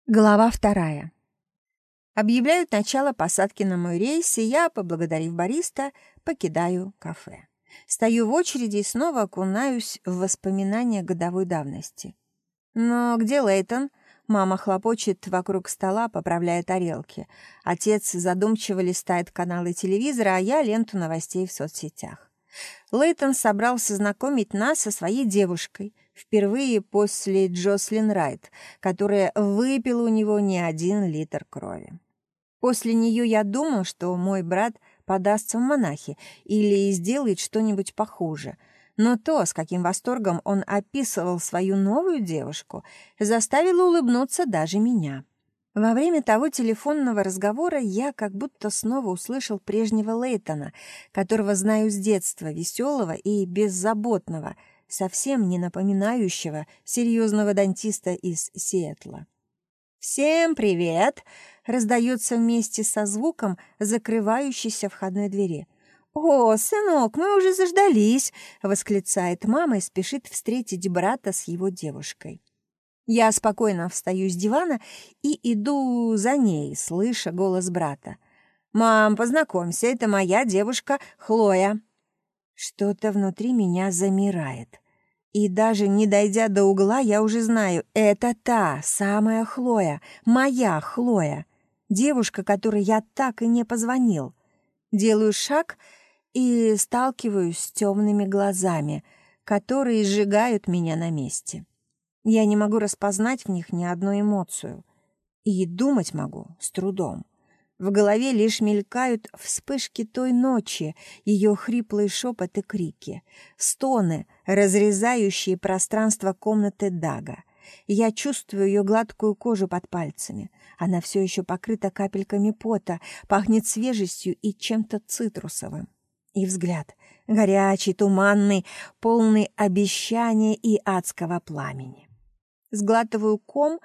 Глава 2. Объявляют начало посадки на мой рейс, и я, поблагодарив бариста, покидаю кафе. Стою в очереди и снова окунаюсь в воспоминания годовой давности. «Но где Лейтон?» Мама хлопочет вокруг стола, поправляя тарелки. Отец задумчиво листает каналы телевизора, а я ленту новостей в соцсетях. Лейтон собрался знакомить нас со своей девушкой, впервые после Джослин Райт, которая выпила у него не 1 литр крови. После нее я думал, что мой брат подастся в монахи или сделает что-нибудь похуже. Но то, с каким восторгом он описывал свою новую девушку, заставило улыбнуться даже меня. Во время того телефонного разговора я как будто снова услышал прежнего Лейтона, которого знаю с детства, веселого и беззаботного, совсем не напоминающего серьезного дантиста из Сиэтла. «Всем привет!» — раздается вместе со звуком закрывающейся входной двери. «О, сынок, мы уже заждались!» — восклицает мама и спешит встретить брата с его девушкой. Я спокойно встаю с дивана и иду за ней, слыша голос брата. «Мам, познакомься, это моя девушка Хлоя». Что-то внутри меня замирает. И даже не дойдя до угла, я уже знаю, это та самая Хлоя, моя Хлоя, девушка, которой я так и не позвонил. Делаю шаг и сталкиваюсь с темными глазами, которые сжигают меня на месте. Я не могу распознать в них ни одну эмоцию. И думать могу с трудом. В голове лишь мелькают вспышки той ночи, ее хриплый шепот и крики, стоны, разрезающие пространство комнаты Дага. Я чувствую ее гладкую кожу под пальцами. Она все еще покрыта капельками пота, пахнет свежестью и чем-то цитрусовым. И взгляд горячий, туманный, полный обещания и адского пламени. Сглатываю ком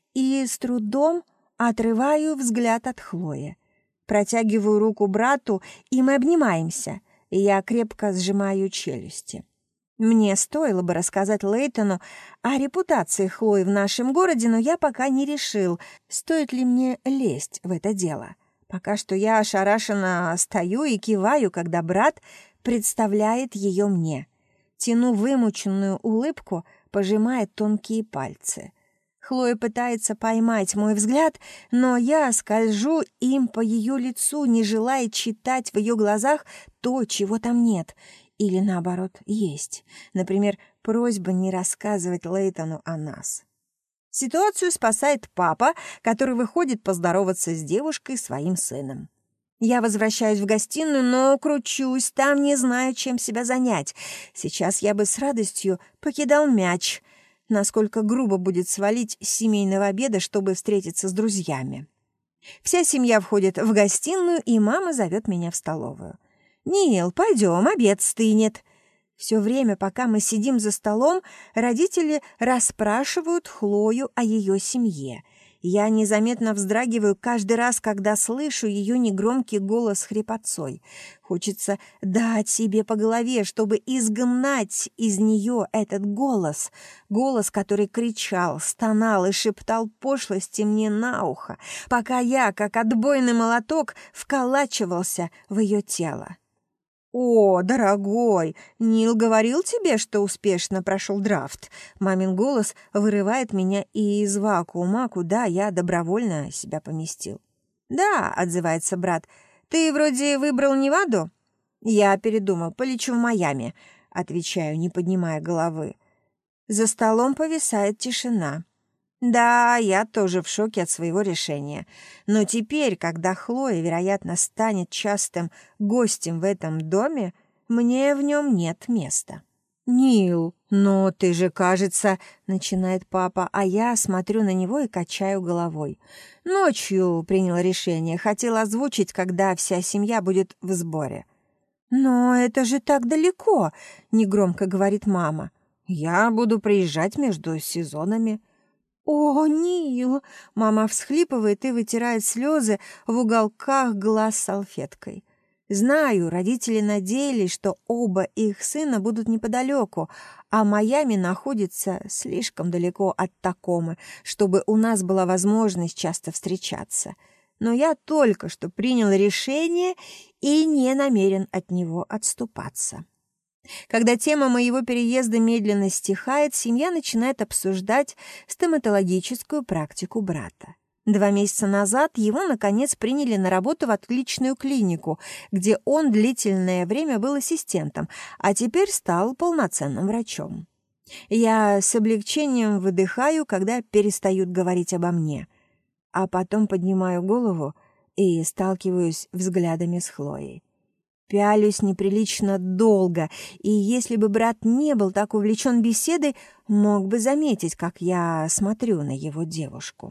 и с трудом отрываю взгляд от Хлои. Протягиваю руку брату, и мы обнимаемся. Я крепко сжимаю челюсти. Мне стоило бы рассказать Лейтону о репутации Хлои в нашем городе, но я пока не решил, стоит ли мне лезть в это дело. Пока что я ошарашенно стою и киваю, когда брат представляет ее мне. Тяну вымученную улыбку, пожимая тонкие пальцы. Хлоя пытается поймать мой взгляд, но я скольжу им по ее лицу, не желая читать в ее глазах то, чего там нет, или, наоборот, есть. Например, просьба не рассказывать Лейтону о нас. Ситуацию спасает папа, который выходит поздороваться с девушкой своим сыном. Я возвращаюсь в гостиную, но кручусь там, не знаю, чем себя занять. Сейчас я бы с радостью покидал мяч. Насколько грубо будет свалить с семейного обеда, чтобы встретиться с друзьями. Вся семья входит в гостиную, и мама зовет меня в столовую. «Нил, пойдем, обед стынет». Все время, пока мы сидим за столом, родители расспрашивают Хлою о ее семье. Я незаметно вздрагиваю каждый раз, когда слышу ее негромкий голос хрипотцой. Хочется дать себе по голове, чтобы изгнать из нее этот голос. Голос, который кричал, стонал и шептал пошлости мне на ухо, пока я, как отбойный молоток, вколачивался в ее тело. «О, дорогой, Нил говорил тебе, что успешно прошел драфт?» Мамин голос вырывает меня из вакуума, куда я добровольно себя поместил. «Да», — отзывается брат, — «ты вроде выбрал Неваду?» «Я передумал, полечу в Майами», — отвечаю, не поднимая головы. За столом повисает тишина. Да, я тоже в шоке от своего решения. Но теперь, когда Хлоя, вероятно, станет частым гостем в этом доме, мне в нем нет места. «Нил, но ты же, кажется...» — начинает папа, а я смотрю на него и качаю головой. «Ночью принял решение, хотел озвучить, когда вся семья будет в сборе». «Но это же так далеко!» — негромко говорит мама. «Я буду приезжать между сезонами». «О, Нил!» — мама всхлипывает и вытирает слезы в уголках глаз салфеткой. Знаю, родители надеялись, что оба их сына будут неподалеку, а Майами находится слишком далеко от Такомы, чтобы у нас была возможность часто встречаться. Но я только что принял решение и не намерен от него отступаться. Когда тема моего переезда медленно стихает, семья начинает обсуждать стоматологическую практику брата. 2 месяца назад его, наконец, приняли на работу в отличную клинику, где он длительное время был ассистентом, а теперь стал полноценным врачом. Я с облегчением выдыхаю, когда перестают говорить обо мне, а потом поднимаю голову и сталкиваюсь взглядами с Хлоей. Пялюсь неприлично долго, и если бы брат не был так увлечен беседой, мог бы заметить, как я смотрю на его девушку.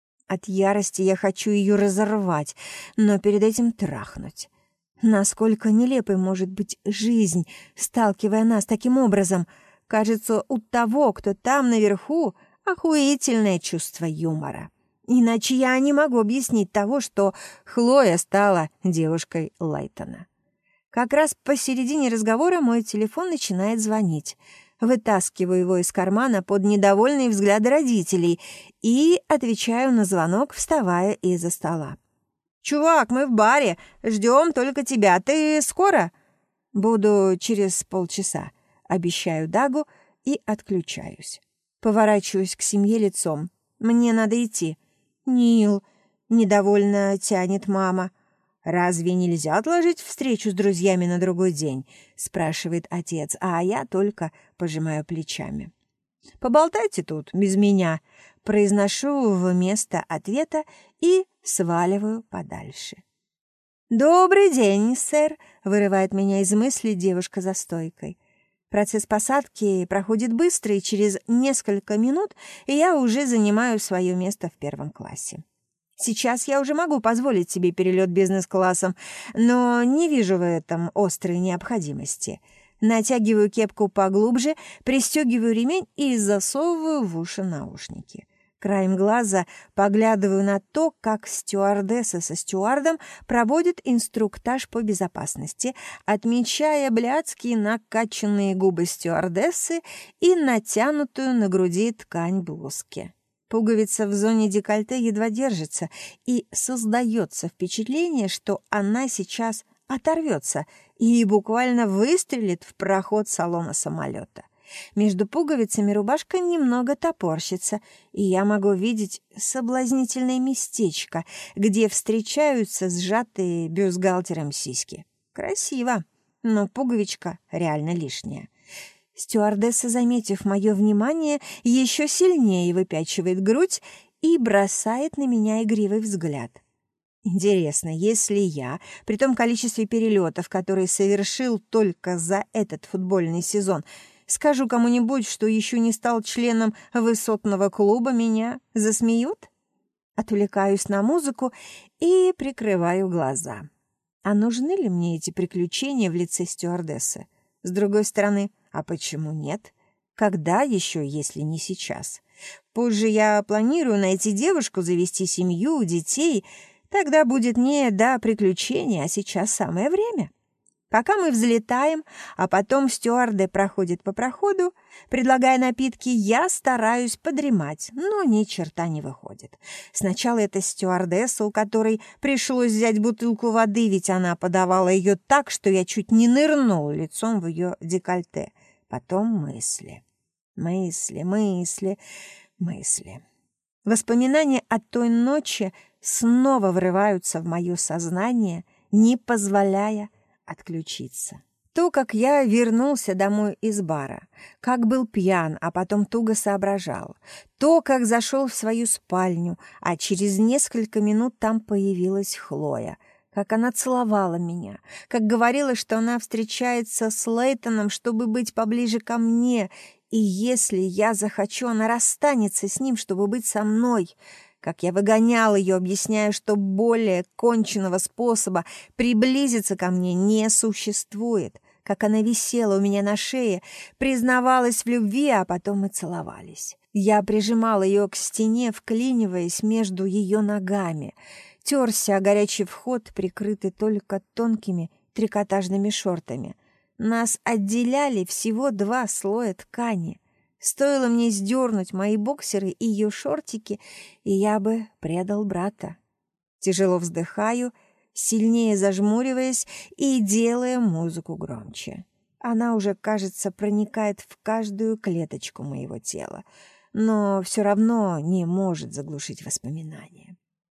От ярости я хочу ее разорвать, но перед этим трахнуть. Насколько нелепой может быть жизнь, сталкивая нас таким образом. Кажется, у того, кто там наверху, охуительное чувство юмора. Иначе я не могу объяснить того, что Хлоя стала девушкой Лайтона. Как раз посередине разговора мой телефон начинает звонить. Вытаскиваю его из кармана под недовольные взгляды родителей и отвечаю на звонок, вставая из-за стола. «Чувак, мы в баре, ждем только тебя. Ты скоро?» «Буду через полчаса», — обещаю Дагу и отключаюсь. Поворачиваюсь к семье лицом. «Мне надо идти». «Нил», — недовольно тянет мама. «Разве нельзя отложить встречу с друзьями на другой день?» — спрашивает отец, а я только пожимаю плечами. «Поболтайте тут без меня», — произношу вместо ответа и сваливаю подальше. «Добрый день, сэр», — вырывает меня из мыслей девушка за стойкой. Процесс посадки проходит быстро, и через несколько минут я уже занимаю свое место в 1 классе. Сейчас я уже могу позволить себе перелет бизнес-классом, но не вижу в этом острой необходимости. Натягиваю кепку поглубже, пристегиваю ремень и засовываю в уши наушники. Краем глаза поглядываю на то, как стюардесса со стюардом проводит инструктаж по безопасности, отмечая блядские накачанные губы стюардессы и натянутую на груди ткань блузки. Пуговица в зоне декольте едва держится, и создается впечатление, что она сейчас оторвется и буквально выстрелит в проход салона самолета. Между пуговицами рубашка немного топорщится, и я могу видеть соблазнительное местечко, где встречаются сжатые бюстгальтером сиськи. Красиво, но пуговичка реально лишняя. Стюардесса, заметив мое внимание, еще сильнее выпячивает грудь и бросает на меня игривый взгляд. Интересно, если я, при том количестве перелетов, которые совершил только за этот футбольный сезон, скажу кому-нибудь, что еще не стал членом высотного клуба, меня засмеют? Отвлекаюсь на музыку и прикрываю глаза. А нужны ли мне эти приключения в лице стюардессы? С другой стороны, а почему нет? Когда еще, если не сейчас? Позже я планирую найти девушку, завести семью, детей. Тогда будет не до приключений, а сейчас самое время. Пока мы взлетаем, а потом стюарды проходят по проходу, предлагая напитки, я стараюсь подремать, но ни черта не выходит. Сначала это стюардесса, у которой пришлось взять бутылку воды, ведь она подавала ее так, что я чуть не нырнул лицом в ее декольте. Потом мысли. Мысли. Воспоминания о той ночи снова врываются в мое сознание, не позволяя отключиться. То, как я вернулся домой из бара, как был пьян, а потом туго соображал. То, как зашел в свою спальню, а через несколько минут там появилась Хлоя. Как она целовала меня, как говорила, что она встречается с Лейтоном, чтобы быть поближе ко мне, и если я захочу, она расстанется с ним, чтобы быть со мной. Как я выгонял ее, объясняя, что более конченного способа приблизиться ко мне не существует. Как она висела у меня на шее, признавалась в любви, а потом мы целовались. Я прижимал ее к стене, вклиниваясь между ее ногами. терся о горячий вход, прикрытый только тонкими трикотажными шортами. Нас отделяли всего 2 слоя ткани. Стоило мне сдернуть мои боксеры и ее шортики, и я бы предал брата. Тяжело вздыхаю, сильнее зажмуриваясь и делая музыку громче. Она уже, кажется, проникает в каждую клеточку моего тела, но все равно не может заглушить воспоминания.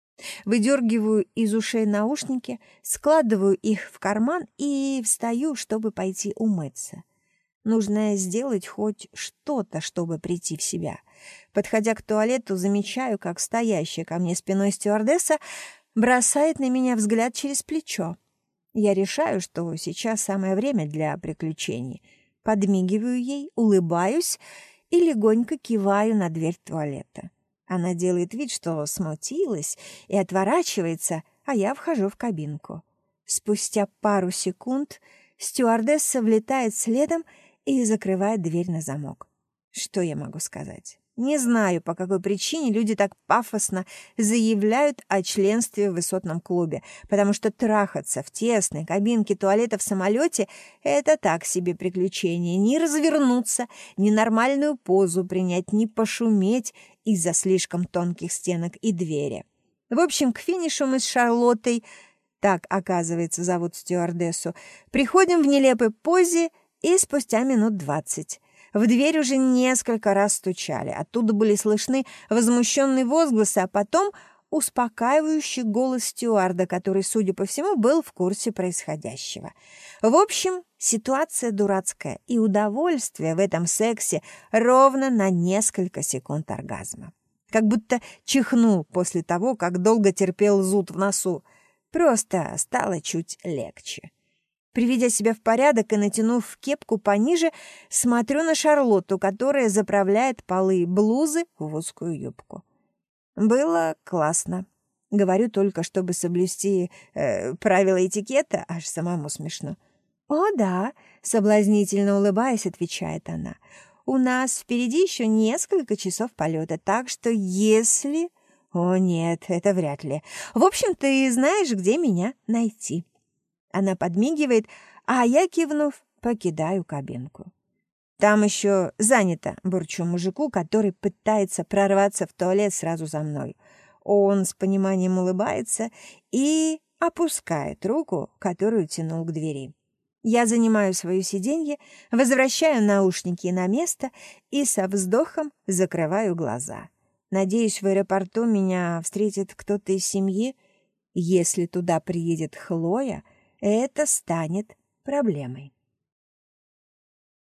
Выдергиваю из ушей наушники, складываю их в карман и встаю, чтобы пойти умыться. Нужно сделать хоть что-то, чтобы прийти в себя. Подходя к туалету, замечаю, как стоящая ко мне спиной стюардесса бросает на меня взгляд через плечо. Я решаю, что сейчас самое время для приключений. Подмигиваю ей, улыбаюсь и легонько киваю на дверь туалета. Она делает вид, что смутилась и отворачивается, а я вхожу в кабинку. Спустя пару секунд стюардесса влетает следом и закрывает дверь на замок. Что я могу сказать? Не знаю, по какой причине люди так пафосно заявляют о членстве в высотном клубе, потому что трахаться в тесной кабинке туалета в самолете — это так себе приключение. Ни развернуться, ни нормальную позу принять, ни пошуметь из-за слишком тонких стенок и двери. В общем, к финишу мы с Шарлоттой, так, оказывается, зовут стюардессу, приходим в нелепой позе и спустя минут 20. В дверь уже несколько раз стучали. Оттуда были слышны возмущенные возгласы, а потом успокаивающий голос стюарда, который, судя по всему, был в курсе происходящего. В общем, ситуация дурацкая, и удовольствие в этом сексе ровно на несколько секунд оргазма. Как будто чихнул после того, как долго терпел зуд в носу. Просто стало чуть легче. Приведя себя в порядок и натянув кепку пониже, смотрю на Шарлотту, которая заправляет полы блузы в узкую юбку. Было классно. Говорю только, чтобы соблюсти правила этикета, аж самому смешно. «О, да», — соблазнительно улыбаясь, отвечает она. «У нас впереди еще несколько часов полета, так что если...» «О, нет, это вряд ли. В общем, ты знаешь, где меня найти». Она подмигивает, а я, кивнув, покидаю кабинку. «Там еще занято», — бурчу мужику, который пытается прорваться в туалет сразу за мной. Он с пониманием улыбается и опускает руку, которую тянул к двери. Я занимаю свое сиденье, возвращаю наушники на место и со вздохом закрываю глаза. Надеюсь, в аэропорту меня встретит кто-то из семьи. Если туда приедет Хлоя, это станет проблемой.